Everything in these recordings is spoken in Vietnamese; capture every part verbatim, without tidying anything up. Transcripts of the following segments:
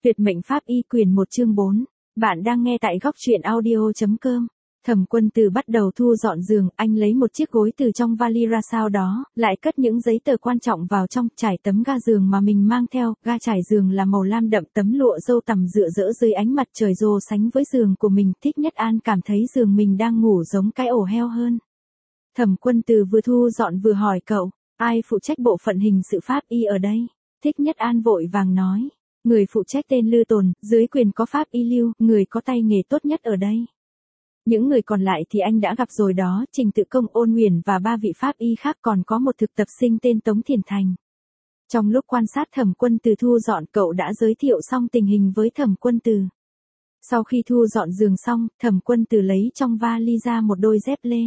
Tuyệt mệnh pháp y quyền một chương bốn. Bạn đang nghe tại góc truyện audio.com. Thẩm Quân Từ bắt đầu thu dọn giường, anh lấy một chiếc gối từ trong vali ra, sau đó lại cất những giấy tờ quan trọng vào trong, trải tấm ga giường mà mình mang theo. Ga trải giường là màu lam đậm, tấm lụa dâu tằm rựa rỡ dưới ánh mặt trời rồ sánh với giường của mình. Thích Nhất An cảm thấy giường mình đang ngủ giống cái ổ heo hơn. Thẩm Quân Từ vừa thu dọn vừa hỏi cậu, ai phụ trách bộ phận hình sự pháp y ở đây? Thích Nhất An vội vàng nói, người phụ trách tên Lư Tồn, dưới quyền có pháp y Lưu, người có tay nghề tốt nhất ở đây. Những người còn lại thì anh đã gặp rồi đó, Trình Tự Công, Ôn Nguyền và ba vị pháp y khác, còn có một thực tập sinh tên Tống Thiền Thành. Trong lúc quan sát Thẩm Quân Từ thu dọn, cậu đã giới thiệu xong tình hình với Thẩm Quân Từ. Sau khi thu dọn giường xong, Thẩm Quân Từ lấy trong vali ra một đôi dép lê.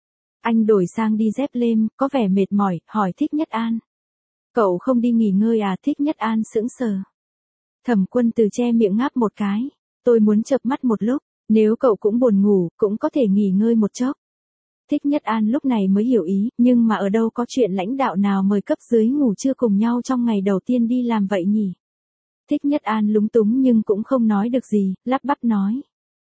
Anh đổi sang đi dép lêm, có vẻ mệt mỏi, hỏi Thích Nhất An. Cậu không đi nghỉ ngơi à? Thích Nhất An sững sờ. Thẩm Quân Từ che miệng ngáp một cái. Tôi muốn chợp mắt một lúc, nếu cậu cũng buồn ngủ, cũng có thể nghỉ ngơi một chốc. Thích Nhất An lúc này mới hiểu ý, nhưng mà ở đâu có chuyện lãnh đạo nào mời cấp dưới ngủ trưa cùng nhau trong ngày đầu tiên đi làm vậy nhỉ? Thích Nhất An lúng túng nhưng cũng không nói được gì, lắp bắp nói.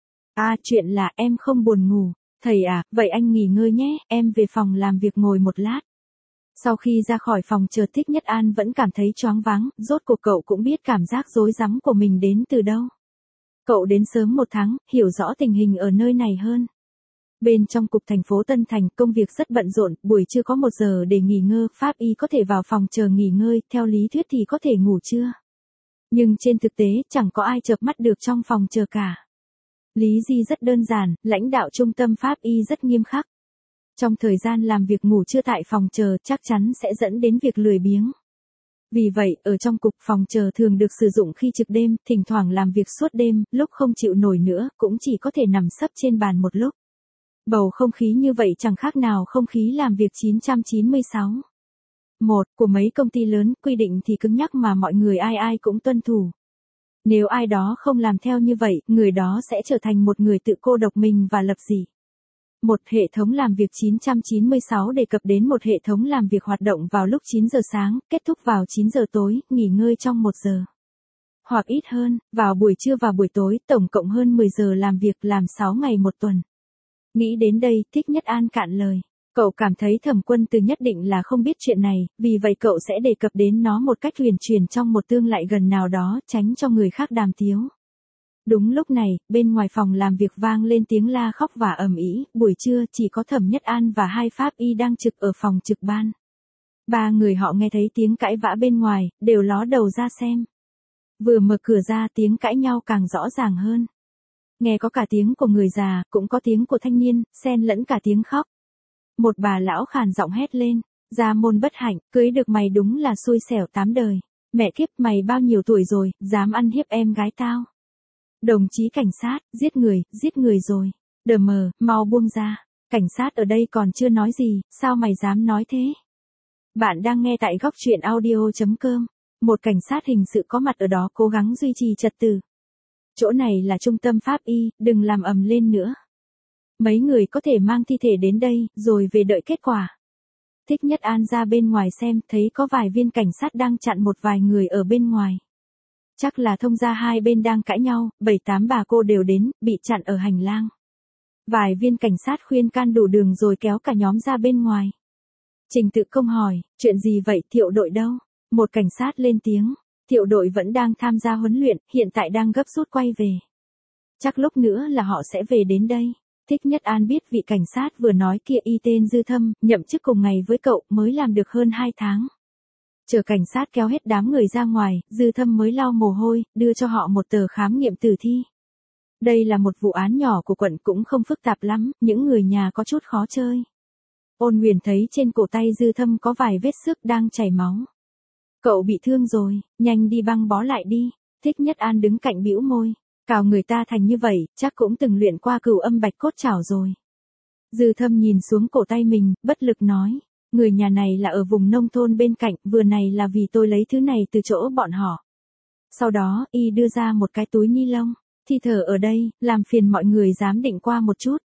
À, chuyện là em không buồn ngủ. Thầy à, vậy anh nghỉ ngơi nhé, em về phòng làm việc ngồi một lát. Sau khi ra khỏi phòng chờ, Thích Nhất An vẫn cảm thấy choáng váng, rốt cuộc cậu cũng biết cảm giác rối rắm của mình đến từ đâu. Cậu đến sớm một tháng, hiểu rõ tình hình ở nơi này hơn. Bên trong cục thành phố Tân Thành, công việc rất bận rộn, buổi trưa có một giờ để nghỉ ngơi, pháp y có thể vào phòng chờ nghỉ ngơi, theo lý thuyết thì có thể ngủ trưa. Nhưng trên thực tế, chẳng có ai chợp mắt được trong phòng chờ cả. Lý do rất đơn giản, lãnh đạo trung tâm pháp y rất nghiêm khắc. Trong thời gian làm việc ngủ trưa tại phòng chờ chắc chắn sẽ dẫn đến việc lười biếng. Vì vậy, ở trong cục, phòng chờ thường được sử dụng khi trực đêm, thỉnh thoảng làm việc suốt đêm, lúc không chịu nổi nữa, cũng chỉ có thể nằm sấp trên bàn một lúc. Bầu không khí như vậy chẳng khác nào không khí làm việc chín trăm chín mươi sáu. Một, của mấy công ty lớn, quy định thì cứng nhắc mà mọi người ai ai cũng tuân thủ. Nếu ai đó không làm theo như vậy, người đó sẽ trở thành một người tự cô độc mình và lập dị. Một hệ thống làm việc chín trăm chín mươi sáu đề cập đến một hệ thống làm việc hoạt động vào lúc chín giờ sáng, kết thúc vào chín giờ tối, nghỉ ngơi trong một giờ. Hoặc ít hơn, vào buổi trưa và buổi tối, tổng cộng hơn mười giờ làm việc, làm sáu ngày một tuần. Nghĩ đến đây, Thích Nhất An cạn lời. Cậu cảm thấy Thẩm Quân Từ nhất định là không biết chuyện này, vì vậy cậu sẽ đề cập đến nó một cách huyền truyền trong một tương lai gần nào đó, tránh cho người khác đàm tiếu. Đúng lúc này, bên ngoài phòng làm việc vang lên tiếng la khóc và ầm ĩ. Buổi trưa chỉ có Thẩm Nhất An và hai pháp y đang trực ở phòng trực ban. Ba người họ nghe thấy tiếng cãi vã bên ngoài, đều ló đầu ra xem. Vừa mở cửa ra, tiếng cãi nhau càng rõ ràng hơn. Nghe có cả tiếng của người già, cũng có tiếng của thanh niên, xen lẫn cả tiếng khóc. Một bà lão khàn giọng hét lên, gia môn bất hạnh, cưới được mày đúng là xui xẻo tám đời. Mẹ kiếp, mày bao nhiêu tuổi rồi, dám ăn hiếp em gái tao. Đồng chí cảnh sát, giết người, giết người rồi. Đờ mờ, mau buông ra. Cảnh sát ở đây còn chưa nói gì, sao mày dám nói thế? Bạn đang nghe tại góc truyện audio.com. Một cảnh sát hình sự có mặt ở đó cố gắng duy trì trật tự. Chỗ này là trung tâm pháp y, đừng làm ầm lên nữa. Mấy người có thể mang thi thể đến đây, rồi về đợi kết quả. Thích Nhất An ra bên ngoài xem, thấy có vài viên cảnh sát đang chặn một vài người ở bên ngoài. Chắc là thông gia hai bên đang cãi nhau, bảy tám bà cô đều đến, bị chặn ở hành lang. Vài viên cảnh sát khuyên can đủ đường rồi kéo cả nhóm ra bên ngoài. Trình Tự Công hỏi, chuyện gì vậy, Thiệu đội đâu? Một cảnh sát lên tiếng, Thiệu đội vẫn đang tham gia huấn luyện, hiện tại đang gấp rút quay về. Chắc lúc nữa là họ sẽ về đến đây. Thích Nhất An biết vị cảnh sát vừa nói kia y tên Dư Thâm, nhậm chức cùng ngày với cậu, mới làm được hơn hai tháng. Chờ cảnh sát kéo hết đám người ra ngoài, Dư Thâm mới lau mồ hôi, đưa cho họ một tờ khám nghiệm tử thi. Đây là một vụ án nhỏ của quận, cũng không phức tạp lắm, những người nhà có chút khó chơi. Ôn Nguyền thấy trên cổ tay Dư Thâm có vài vết xước đang chảy máu. Cậu bị thương rồi, nhanh đi băng bó lại đi. Thích Nhất An đứng cạnh bĩu môi. Cào người ta thành như vậy, chắc cũng từng luyện qua cửu âm bạch cốt chảo rồi. Dư Thâm nhìn xuống cổ tay mình, bất lực nói. Người nhà này là ở vùng nông thôn bên cạnh, vừa này là vì tôi lấy thứ này từ chỗ bọn họ. Sau đó, y đưa ra một cái túi ni lông. Thi thờ ở đây, làm phiền mọi người giám định qua một chút.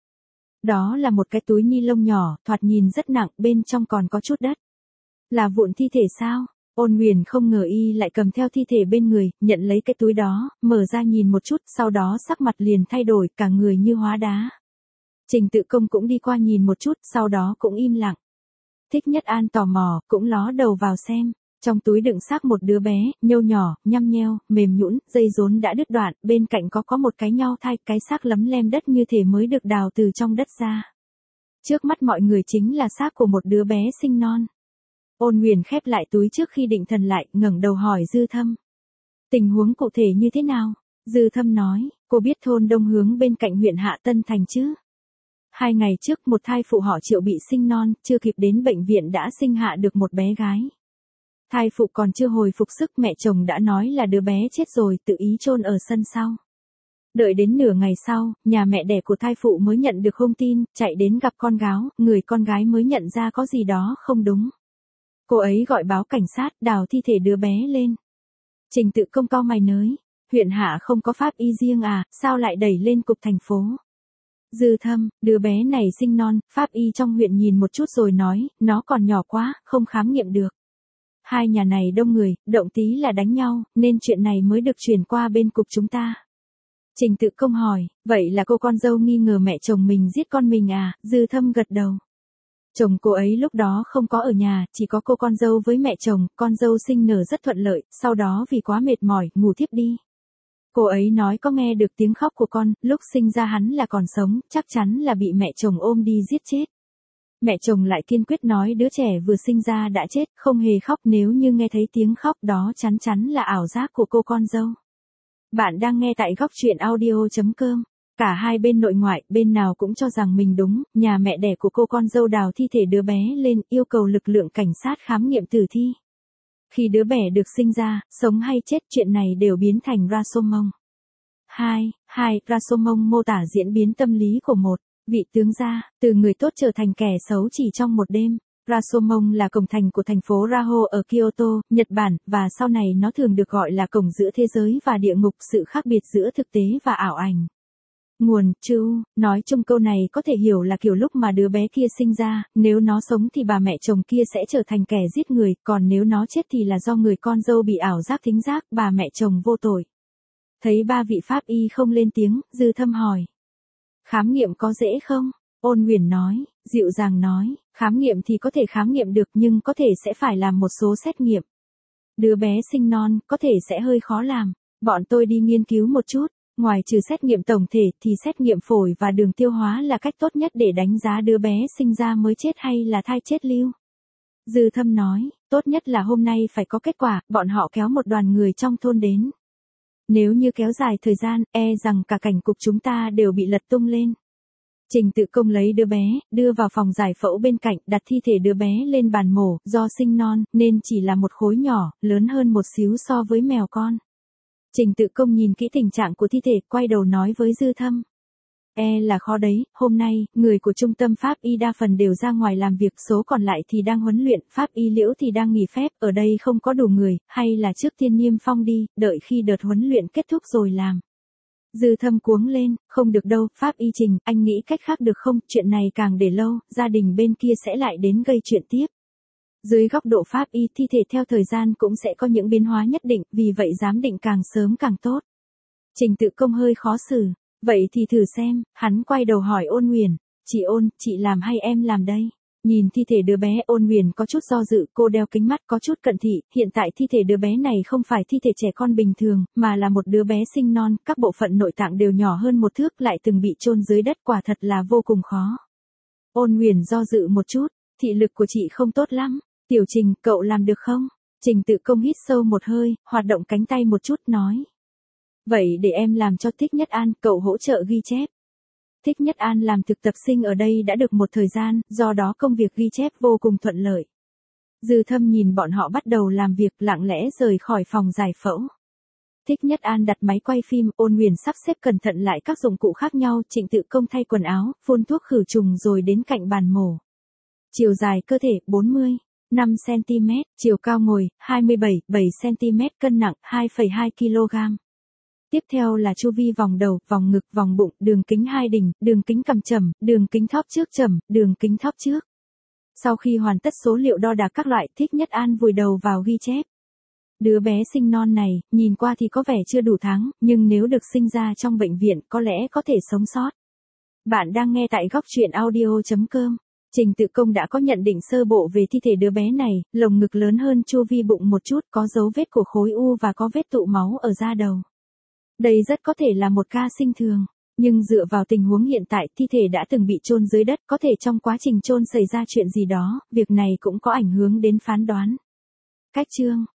Đó là một cái túi ni lông nhỏ, thoạt nhìn rất nặng, bên trong còn có chút đất. Là vụn thi thể sao? Ôn Huyền không ngờ y lại cầm theo thi thể bên người, nhận lấy cái túi đó, mở ra nhìn một chút, sau đó sắc mặt liền thay đổi, cả người như hóa đá. Trình Tự Công cũng đi qua nhìn một chút, sau đó cũng im lặng. Thích Nhất An tò mò, cũng ló đầu vào xem. Trong túi đựng xác một đứa bé, nhâu nhỏ, nhăm nheo, mềm nhũn, dây rốn đã đứt đoạn, bên cạnh có có một cái nhao thai, cái xác lấm lem đất như thể mới được đào từ trong đất ra. Trước mắt mọi người chính là xác của một đứa bé sinh non. Ôn Huyền khép lại túi trước khi định thần lại, ngẩng đầu hỏi Dư Thâm. Tình huống cụ thể như thế nào? Dư Thâm nói, cô biết thôn Đông Hướng bên cạnh huyện Hạ Tân Thành chứ? Hai ngày trước một thai phụ họ Triệu bị sinh non, chưa kịp đến bệnh viện đã sinh hạ được một bé gái. Thai phụ còn chưa hồi phục sức, mẹ chồng đã nói là đứa bé chết rồi, tự ý chôn ở sân sau. Đợi đến nửa ngày sau, nhà mẹ đẻ của thai phụ mới nhận được thông tin, chạy đến gặp con gái, người con gái mới nhận ra có gì đó không đúng. Cô ấy gọi báo cảnh sát, đào thi thể đứa bé lên. Trình Tự Công cau mày nới, huyện Hạ không có pháp y riêng à, sao lại đẩy lên cục thành phố? Dư Thâm, đứa bé này sinh non, pháp y trong huyện nhìn một chút rồi nói, nó còn nhỏ quá, không khám nghiệm được. Hai nhà này đông người, động tí là đánh nhau, nên chuyện này mới được chuyển qua bên cục chúng ta. Trình Tự Công hỏi, vậy là cô con dâu nghi ngờ mẹ chồng mình giết con mình à? Dư Thâm gật đầu. Chồng cô ấy lúc đó không có ở nhà, chỉ có cô con dâu với mẹ chồng, con dâu sinh nở rất thuận lợi, sau đó vì quá mệt mỏi, ngủ thiếp đi. Cô ấy nói có nghe được tiếng khóc của con, lúc sinh ra hắn là còn sống, chắc chắn là bị mẹ chồng ôm đi giết chết. Mẹ chồng lại kiên quyết nói đứa trẻ vừa sinh ra đã chết, không hề khóc, nếu như nghe thấy tiếng khóc đó chắn chắn là ảo giác của cô con dâu. Bạn đang nghe tại góc truyện audio chấm com. Cả hai bên nội ngoại, bên nào cũng cho rằng mình đúng, nhà mẹ đẻ của cô con dâu đào thi thể đứa bé lên, yêu cầu lực lượng cảnh sát khám nghiệm tử thi. Khi đứa bé được sinh ra, sống hay chết, chuyện này đều biến thành Rashomon. hai. hai. Rashomon mô tả diễn biến tâm lý của một vị tướng gia, từ người tốt trở thành kẻ xấu chỉ trong một đêm. Rashomon là cổng thành của thành phố Raho ở Kyoto, Nhật Bản, và sau này nó thường được gọi là cổng giữa thế giới và địa ngục, sự khác biệt giữa thực tế và ảo ảnh. Nguồn, chữ, nói chung câu này có thể hiểu là kiểu lúc mà đứa bé kia sinh ra, nếu nó sống thì bà mẹ chồng kia sẽ trở thành kẻ giết người, còn nếu nó chết thì là do người con dâu bị ảo giác thính giác, bà mẹ chồng vô tội. Thấy ba vị pháp y không lên tiếng, Dư Thâm hỏi. Khám nghiệm có dễ không? Ôn Huyền nói, dịu dàng nói, khám nghiệm thì có thể khám nghiệm được nhưng có thể sẽ phải làm một số xét nghiệm. Đứa bé sinh non, có thể sẽ hơi khó làm. Bọn tôi đi nghiên cứu một chút. Ngoài trừ xét nghiệm tổng thể thì xét nghiệm phổi và đường tiêu hóa là cách tốt nhất để đánh giá đứa bé sinh ra mới chết hay là thai chết lưu. Dư Thâm nói, tốt nhất là hôm nay phải có kết quả, bọn họ kéo một đoàn người trong thôn đến. Nếu như kéo dài thời gian, e rằng cả cảnh cục chúng ta đều bị lật tung lên. Trình Tự Công lấy đứa bé, đưa vào phòng giải phẫu bên cạnh, đặt thi thể đứa bé lên bàn mổ, do sinh non, nên chỉ là một khối nhỏ, lớn hơn một xíu so với mèo con. Trình Tự Công nhìn kỹ tình trạng của thi thể, quay đầu nói với Dư Thâm. E là khó đấy, hôm nay, người của trung tâm pháp y đa phần đều ra ngoài làm việc, số còn lại thì đang huấn luyện, pháp y Liễu thì đang nghỉ phép, ở đây không có đủ người, hay là trước tiên niêm phong đi, đợi khi đợt huấn luyện kết thúc rồi làm. Dư Thâm cuống lên, không được đâu, pháp y Trình, anh nghĩ cách khác được không, chuyện này càng để lâu, gia đình bên kia sẽ lại đến gây chuyện tiếp. Dưới góc độ pháp y, thi thể theo thời gian cũng sẽ có những biến hóa nhất định, vì vậy giám định càng sớm càng tốt. Trình Tự Công hơi khó xử, vậy thì thử xem, hắn quay đầu hỏi Ôn Huyền, chị Ôn, chị làm hay em làm đây? Nhìn thi thể đứa bé, Ôn Huyền có chút do dự, cô đeo kính mắt có chút cận thị, hiện tại thi thể đứa bé này không phải thi thể trẻ con bình thường, mà là một đứa bé sinh non, các bộ phận nội tạng đều nhỏ hơn một thước, lại từng bị chôn dưới đất, quả thật là vô cùng khó. Ôn Huyền do dự một chút, thị lực của chị không tốt lắm. Tiểu Trình, cậu làm được không? Trình Tự Công hít sâu một hơi, hoạt động cánh tay một chút nói. Vậy để em làm cho Thích Nhất An, cậu hỗ trợ ghi chép. Thích Nhất An làm thực tập sinh ở đây đã được một thời gian, do đó công việc ghi chép vô cùng thuận lợi. Dư Thâm nhìn bọn họ bắt đầu làm việc, lặng lẽ rời khỏi phòng giải phẫu. Thích Nhất An đặt máy quay phim, Ôn Huyền sắp xếp cẩn thận lại các dụng cụ khác nhau, Trình Tự Công thay quần áo, phun thuốc khử trùng rồi đến cạnh bàn mổ. Chiều dài cơ thể, bốn mươi lăm xăng-ti-mét, chiều cao ngồi, hai mươi bảy phẩy bảy xăng-ti-mét, cân nặng, hai phẩy hai ki lô gam. Tiếp theo là chu vi vòng đầu, vòng ngực, vòng bụng, đường kính hai đỉnh, đường kính cằm chẩm, đường kính thóp trước chẩm, đường kính thóp trước. Sau khi hoàn tất số liệu đo đạc các loại, Thích Nhất An vùi đầu vào ghi chép. Đứa bé sinh non này, nhìn qua thì có vẻ chưa đủ tháng, nhưng nếu được sinh ra trong bệnh viện có lẽ có thể sống sót. Bạn đang nghe tại góc truyện audio.com. Trình Tự Công đã có nhận định sơ bộ về thi thể đứa bé này, lồng ngực lớn hơn chu vi bụng một chút, có dấu vết của khối u và có vết tụ máu ở da đầu. Đây rất có thể là một ca sinh thường, nhưng dựa vào tình huống hiện tại, thi thể đã từng bị chôn dưới đất, có thể trong quá trình chôn xảy ra chuyện gì đó, việc này cũng có ảnh hưởng đến phán đoán. Cách chương